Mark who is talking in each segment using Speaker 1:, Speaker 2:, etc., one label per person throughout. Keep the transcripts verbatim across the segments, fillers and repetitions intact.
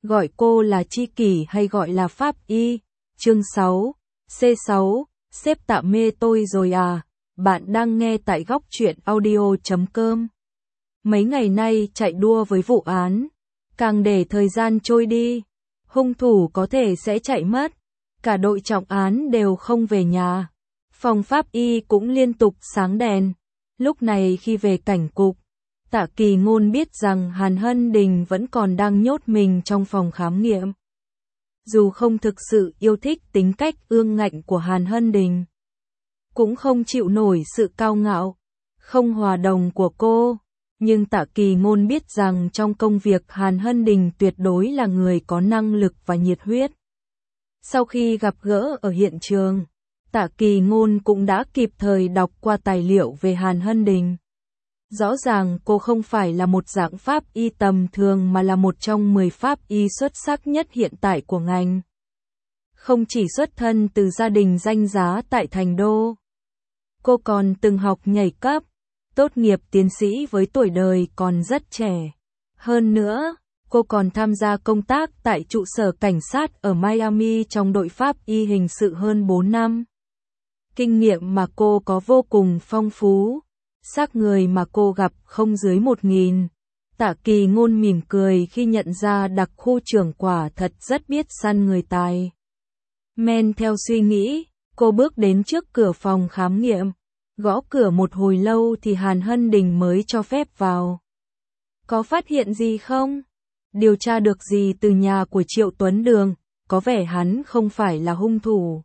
Speaker 1: gọi cô là tri kỷ hay gọi là pháp y. Chương sáu, C sáu, sếp tạm mê tôi rồi à? Bạn đang nghe tại góc truyện audio chấm com. Mấy ngày nay chạy đua với vụ án, càng để thời gian trôi đi, hung thủ có thể sẽ chạy mất. Cả đội trọng án đều không về nhà. Phòng pháp y cũng liên tục sáng đèn. Lúc này khi về cảnh cục, Tạ Kỳ Ngôn biết rằng Hàn Hân Đình vẫn còn đang nhốt mình trong phòng khám nghiệm. Dù không thực sự yêu thích tính cách ương ngạnh của Hàn Hân Đình, cũng không chịu nổi sự cao ngạo, không hòa đồng của cô, nhưng Tạ Kỳ Ngôn biết rằng trong công việc Hàn Hân Đình tuyệt đối là người có năng lực và nhiệt huyết. Sau khi gặp gỡ ở hiện trường, Tạ Kỳ Ngôn cũng đã kịp thời đọc qua tài liệu về Hàn Hân Đình. Rõ ràng cô không phải là một dạng pháp y tầm thường mà là một trong mười pháp y xuất sắc nhất hiện tại của ngành. Không chỉ xuất thân từ gia đình danh giá tại Thành Đô, cô còn từng học nhảy cấp, tốt nghiệp tiến sĩ với tuổi đời còn rất trẻ. Hơn nữa, cô còn tham gia công tác tại trụ sở cảnh sát ở Miami trong đội pháp y hình sự hơn bốn năm. Kinh nghiệm mà cô có vô cùng phong phú. Xác người mà cô gặp không dưới một nghìn. Tạ Kỳ Ngôn mỉm cười khi nhận ra đặc khu trưởng quả thật rất biết săn người tài. Men theo suy nghĩ, cô bước đến trước cửa phòng khám nghiệm. Gõ cửa một hồi lâu thì Hàn Hân Đình mới cho phép vào. Có phát hiện gì không? Điều tra được gì từ nhà của Triệu Tuấn Đường? Có vẻ hắn không phải là hung thủ.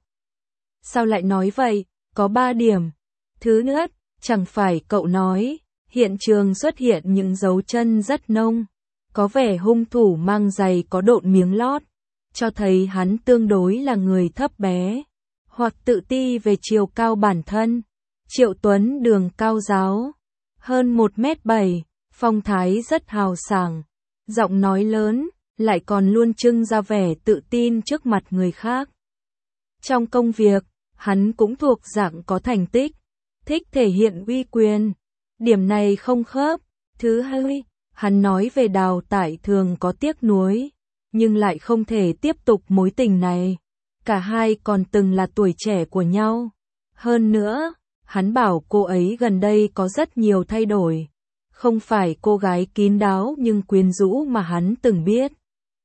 Speaker 1: Sao lại nói vậy? Có ba điểm. Thứ nhất, chẳng phải cậu nói, hiện trường xuất hiện những dấu chân rất nông, có vẻ hung thủ mang giày có độn miếng lót, cho thấy hắn tương đối là người thấp bé, hoặc tự ti về chiều cao bản thân. Triệu Tuấn Đường cao ráo, hơn một mét bảy, phong thái rất hào sảng, giọng nói lớn, lại còn luôn trưng ra vẻ tự tin trước mặt người khác. Trong công việc, hắn cũng thuộc dạng có thành tích, thích thể hiện uy quyền. Điểm này không khớp. Thứ hai, hắn nói về Đào Tải Thường có tiếc nuối, nhưng lại không thể tiếp tục mối tình này. Cả hai còn từng là tuổi trẻ của nhau. Hơn nữa, hắn bảo cô ấy gần đây có rất nhiều thay đổi. Không phải cô gái kín đáo nhưng quyến rũ mà hắn từng biết.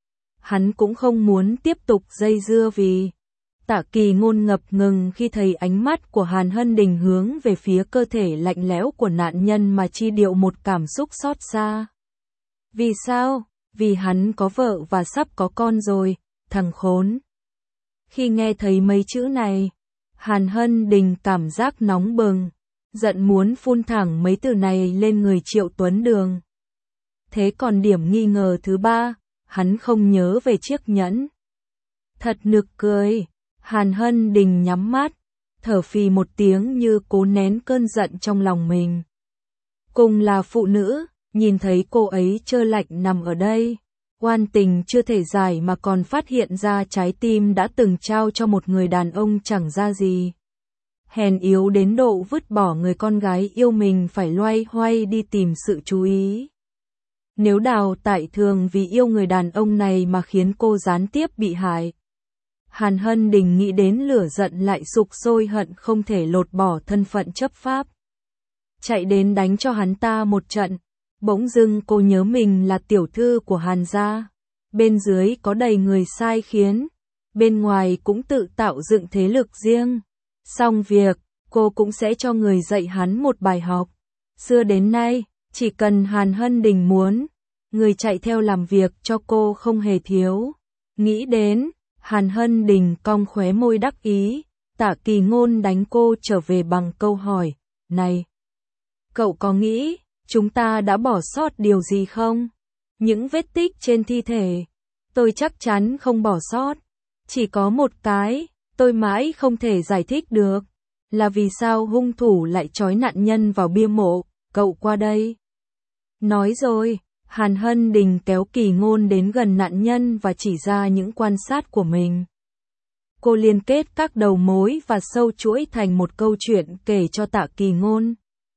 Speaker 1: Hắn cũng không muốn tiếp tục dây dưa vì... Tạ Kỳ Ngôn ngập ngừng khi thấy ánh mắt của Hàn Hân Đình hướng về phía cơ thể lạnh lẽo của nạn nhân mà chi điệu một cảm xúc xót xa. Vì sao? Vì hắn có vợ và sắp có con rồi, thằng khốn. Khi nghe thấy mấy chữ này, Hàn Hân Đình cảm giác nóng bừng, giận muốn phun thẳng mấy từ này lên người Triệu Tuấn Đường. Thế còn điểm nghi ngờ thứ ba, hắn không nhớ về chiếc nhẫn. Thật nực cười. Hàn Hân Đình nhắm mắt, thở phì một tiếng như cố nén cơn giận trong lòng mình. Cùng là phụ nữ, nhìn thấy cô ấy trơ lạnh nằm ở đây, oan tình chưa thể giải mà còn phát hiện ra trái tim đã từng trao cho một người đàn ông chẳng ra gì. Hèn yếu đến độ vứt bỏ người con gái yêu mình phải loay hoay đi tìm sự chú ý. Nếu Đào Tải Thường vì yêu người đàn ông này mà khiến cô gián tiếp bị hại, Hàn Hân Đình nghĩ đến lửa giận lại sục sôi hận không thể lột bỏ thân phận chấp pháp. Chạy đến đánh cho hắn ta một trận, bỗng dưng cô nhớ mình là tiểu thư của Hàn gia. Bên dưới có đầy người sai khiến, bên ngoài cũng tự tạo dựng thế lực riêng. Xong việc, cô cũng sẽ cho người dạy hắn một bài học. Xưa đến nay, chỉ cần Hàn Hân Đình muốn, người chạy theo làm việc cho cô không hề thiếu. Nghĩ đến... Hàn Hân Đình cong khóe môi đắc ý, Tạ Kỳ Ngôn đánh cô trở về bằng câu hỏi, này, cậu có nghĩ, chúng ta đã bỏ sót điều gì không? Những vết tích trên thi thể, tôi chắc chắn không bỏ sót, chỉ có một cái, tôi mãi không thể giải thích được, là vì sao hung thủ lại trói nạn nhân vào bia mộ, cậu qua đây. Nói rồi. Hàn Hân Đình kéo Kỳ Ngôn đến gần nạn nhân và chỉ ra những quan sát của mình. Cô liên kết các đầu mối và sâu chuỗi thành một câu chuyện kể cho Tạ Kỳ Ngôn.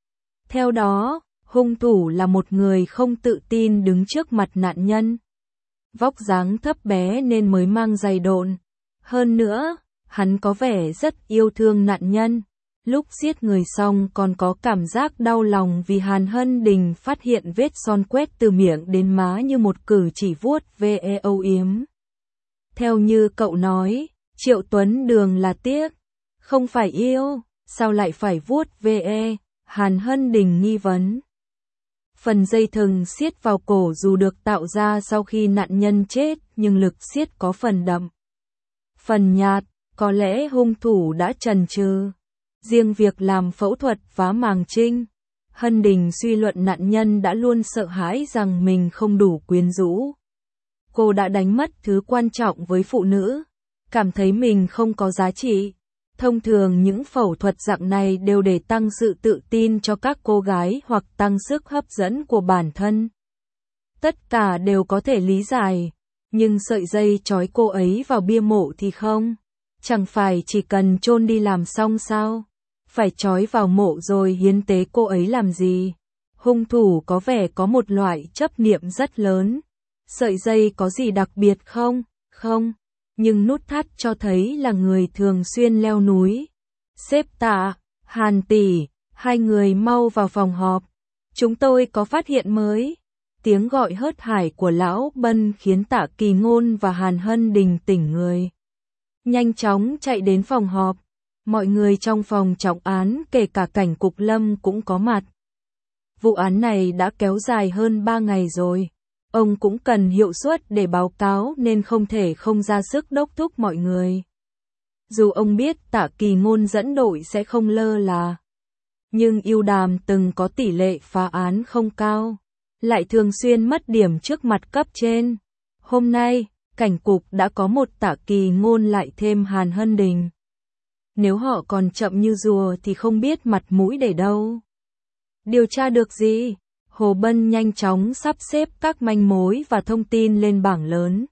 Speaker 1: Theo đó, hung thủ là một người không tự tin đứng trước mặt nạn nhân. vóc dáng thấp bé nên mới mang giày độn. Hơn nữa, hắn có vẻ rất yêu thương nạn nhân. Lúc giết người xong còn có cảm giác đau lòng vì Hàn Hân Đình phát hiện vết son quét từ miệng đến má như một cử chỉ vuốt ve âu yếm. Theo như cậu nói, Triệu Tuấn Đường là tiếc, không phải yêu, sao lại phải vuốt ve? Hàn Hân Đình nghi vấn. Phần dây thừng siết vào cổ dù được tạo ra sau khi nạn nhân chết, nhưng lực siết có phần đậm, phần nhạt, có lẽ hung thủ đã chần chừ. Riêng việc làm phẫu thuật phá màng trinh, Hân Đình suy luận nạn nhân đã luôn sợ hãi rằng mình không đủ quyến rũ. Cô đã đánh mất thứ quan trọng với phụ nữ, cảm thấy mình không có giá trị. Thông thường những phẫu thuật dạng này đều để tăng sự tự tin cho các cô gái hoặc tăng sức hấp dẫn của bản thân. Tất cả đều có thể lý giải, nhưng sợi dây trói cô ấy vào bia mộ thì không. Chẳng phải chỉ cần chôn đi làm xong sao? Phải trói vào mộ rồi hiến tế cô ấy làm gì? Hung thủ có vẻ có một loại chấp niệm rất lớn. Sợi dây có gì đặc biệt không? Không. Nhưng nút thắt cho thấy là người thường xuyên leo núi. Sếp Tạ, Hàn tỷ, hai người mau vào phòng họp. Chúng tôi có phát hiện mới. Tiếng gọi hớt hải của Lão Bân khiến Tạ Kỳ Ngôn và Hàn Hân Đình tỉnh người. Nhanh chóng chạy đến phòng họp. Mọi người trong phòng trọng án kể cả cảnh cục lâm cũng có mặt. Vụ án này đã kéo dài hơn ba ngày rồi. Ông cũng cần hiệu suất để báo cáo nên không thể không ra sức đốc thúc mọi người. Dù ông biết Tạ Kỳ Ngôn dẫn đội sẽ không lơ là. Nhưng Yêu Đàm từng có tỷ lệ phá án không cao. Lại thường xuyên mất điểm trước mặt cấp trên. Hôm nay, cảnh cục đã có một Tạ Kỳ Ngôn lại thêm Hàn Hân Đình. Nếu họ còn chậm như rùa thì không biết mặt mũi để đâu. Điều tra được gì? Hồ Bân nhanh chóng sắp xếp các manh mối và thông tin lên bảng lớn.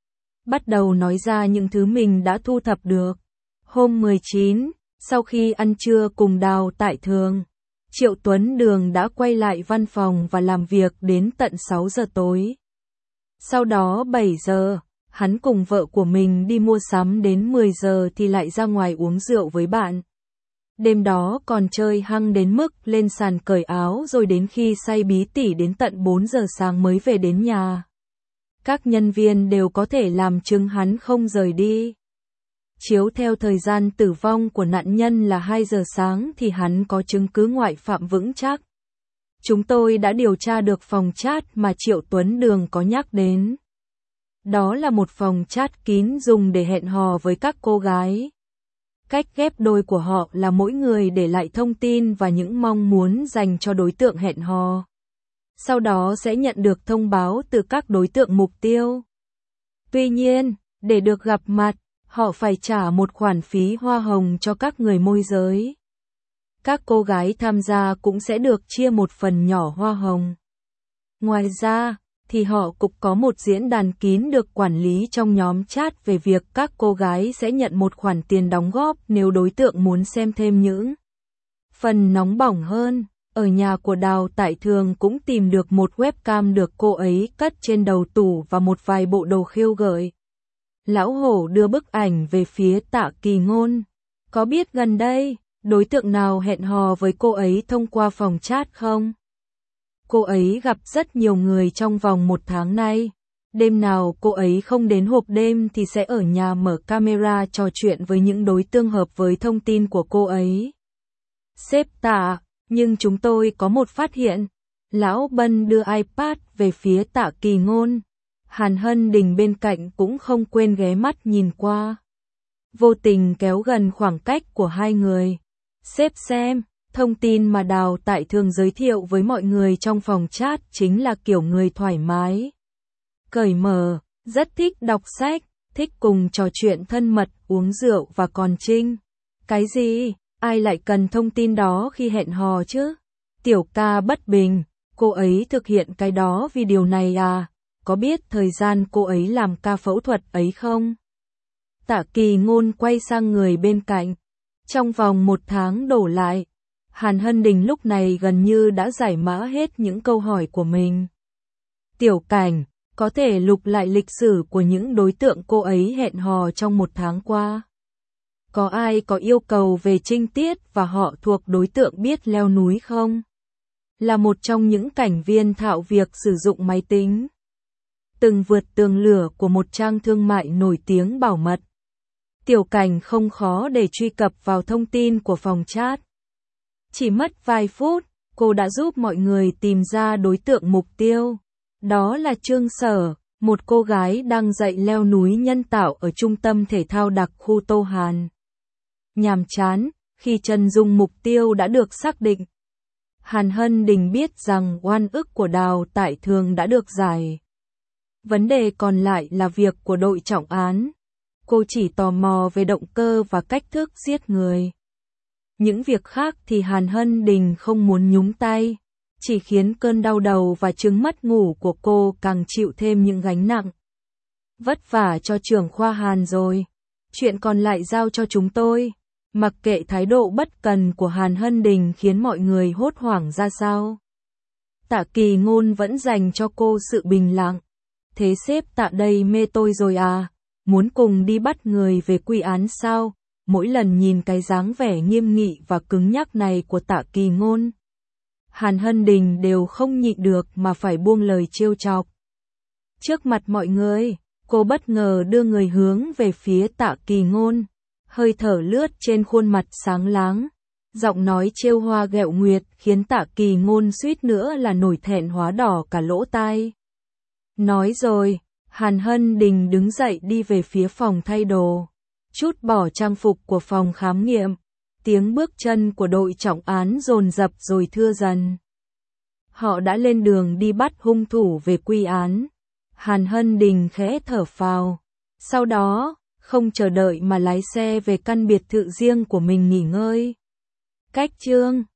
Speaker 1: Bắt đầu nói ra những thứ mình đã thu thập được. Hôm mười chín, sau khi ăn trưa cùng Đào Tại Thường, Triệu Tuấn Đường đã quay lại văn phòng và làm việc đến tận sáu giờ tối. Sau đó bảy giờ, hắn cùng vợ của mình đi mua sắm đến mười giờ thì lại ra ngoài uống rượu với bạn. Đêm đó còn chơi hăng đến mức lên sàn cởi áo rồi đến khi say bí tỉ đến tận bốn giờ sáng mới về đến nhà. Các nhân viên đều có thể làm chứng hắn không rời đi. Chiếu theo thời gian tử vong của nạn nhân là hai giờ sáng thì hắn có chứng cứ ngoại phạm vững chắc. Chúng tôi đã điều tra được phòng chat mà Triệu Tuấn Đường có nhắc đến. Đó là một phòng chat kín dùng để hẹn hò với các cô gái. Cách ghép đôi của họ là mỗi người để lại thông tin và những mong muốn dành cho đối tượng hẹn hò. Sau đó sẽ nhận được thông báo từ các đối tượng mục tiêu. Tuy nhiên, để được gặp mặt, họ phải trả một khoản phí hoa hồng cho các người môi giới. Các cô gái tham gia cũng sẽ được chia một phần nhỏ hoa hồng. Ngoài ra, thì họ cũng có một diễn đàn kín được quản lý trong nhóm chat về việc các cô gái sẽ nhận một khoản tiền đóng góp nếu đối tượng muốn xem thêm những phần nóng bỏng hơn. Ở nhà của Đào Tại Thường cũng tìm được một webcam được cô ấy cất trên đầu tủ và một vài bộ đồ khiêu gợi. Lão Hổ đưa bức ảnh về phía Tạ Kỳ Ngôn. Có biết gần đây, đối tượng nào hẹn hò với cô ấy thông qua phòng chat không? Cô ấy gặp rất nhiều người trong vòng một tháng nay. Đêm nào cô ấy không đến hộp đêm thì sẽ ở nhà mở camera trò chuyện với những đối tượng hợp với thông tin của cô ấy. Sếp Tạ, nhưng chúng tôi có một phát hiện. Lão Bân đưa iPad về phía Tạ Kỳ Ngôn. Hàn Hân Đình bên cạnh cũng không quên ghé mắt nhìn qua. Vô tình kéo gần khoảng cách của hai người. Sếp xem. Thông tin mà Đào Tại Thường giới thiệu với mọi người trong phòng chat chính là kiểu người thoải mái, cởi mở, rất thích đọc sách, thích cùng trò chuyện thân mật, uống rượu và còn trinh. Cái gì? Ai lại cần thông tin đó khi hẹn hò chứ? Tiểu ca bất bình, cô ấy thực hiện cái đó vì điều này à? Có biết thời gian cô ấy làm ca phẫu thuật ấy không? Tạ Kỳ Ngôn quay sang người bên cạnh. Trong vòng một tháng đổ lại, Hàn Hân Đình lúc này gần như đã giải mã hết những câu hỏi của mình. Tiểu Cảnh, có thể lục lại lịch sử của những đối tượng cô ấy hẹn hò trong một tháng qua. Có ai có yêu cầu về trinh tiết và họ thuộc đối tượng biết leo núi không? Là một trong những cảnh viên thạo việc sử dụng máy tính. Từng vượt tường lửa của một trang thương mại nổi tiếng bảo mật. Tiểu Cảnh không khó để truy cập vào thông tin của phòng chat. Chỉ mất vài phút, cô đã giúp mọi người tìm ra đối tượng mục tiêu. Đó là Trương Sở, một cô gái đang dạy leo núi nhân tạo ở trung tâm thể thao đặc khu Tô Hàn. Nhàm chán, khi chân dung mục tiêu đã được xác định. Hàn Hân Đình biết rằng oan ức của Đào Tại Thường đã được giải. Vấn đề còn lại là việc của đội trọng án. Cô chỉ tò mò về động cơ và cách thức giết người. Những việc khác thì Hàn Hân Đình không muốn nhúng tay, chỉ khiến cơn đau đầu và chứng mất ngủ của cô càng chịu thêm những gánh nặng. Vất vả cho trưởng khoa Hàn rồi, chuyện còn lại giao cho chúng tôi. Mặc kệ thái độ bất cần của Hàn Hân Đình khiến mọi người hốt hoảng ra sao. Tạ Kỳ Ngôn vẫn dành cho cô sự bình lặng. Thế sếp Tạ đây mê tôi rồi à, muốn cùng đi bắt người về quy án sao? Mỗi lần nhìn cái dáng vẻ nghiêm nghị và cứng nhắc này của Tạ Kỳ Ngôn, Hàn Hân Đình đều không nhịn được mà phải buông lời trêu chọc. Trước mặt mọi người, cô bất ngờ đưa người hướng về phía Tạ Kỳ Ngôn, hơi thở lướt trên khuôn mặt sáng láng, giọng nói trêu hoa ghẹo nguyệt khiến Tạ Kỳ Ngôn suýt nữa là nổi thẹn hóa đỏ cả lỗ tai. Nói rồi, Hàn Hân Đình đứng dậy đi về phía phòng thay đồ, trút bỏ trang phục của phòng khám nghiệm. Tiếng bước chân của đội trọng án dồn dập rồi thưa dần. Họ đã lên đường đi bắt hung thủ về quy án. Hàn Hân Đình khẽ thở phào. Sau đó, không chờ đợi mà lái xe về căn biệt thự riêng của mình nghỉ ngơi. Cách chương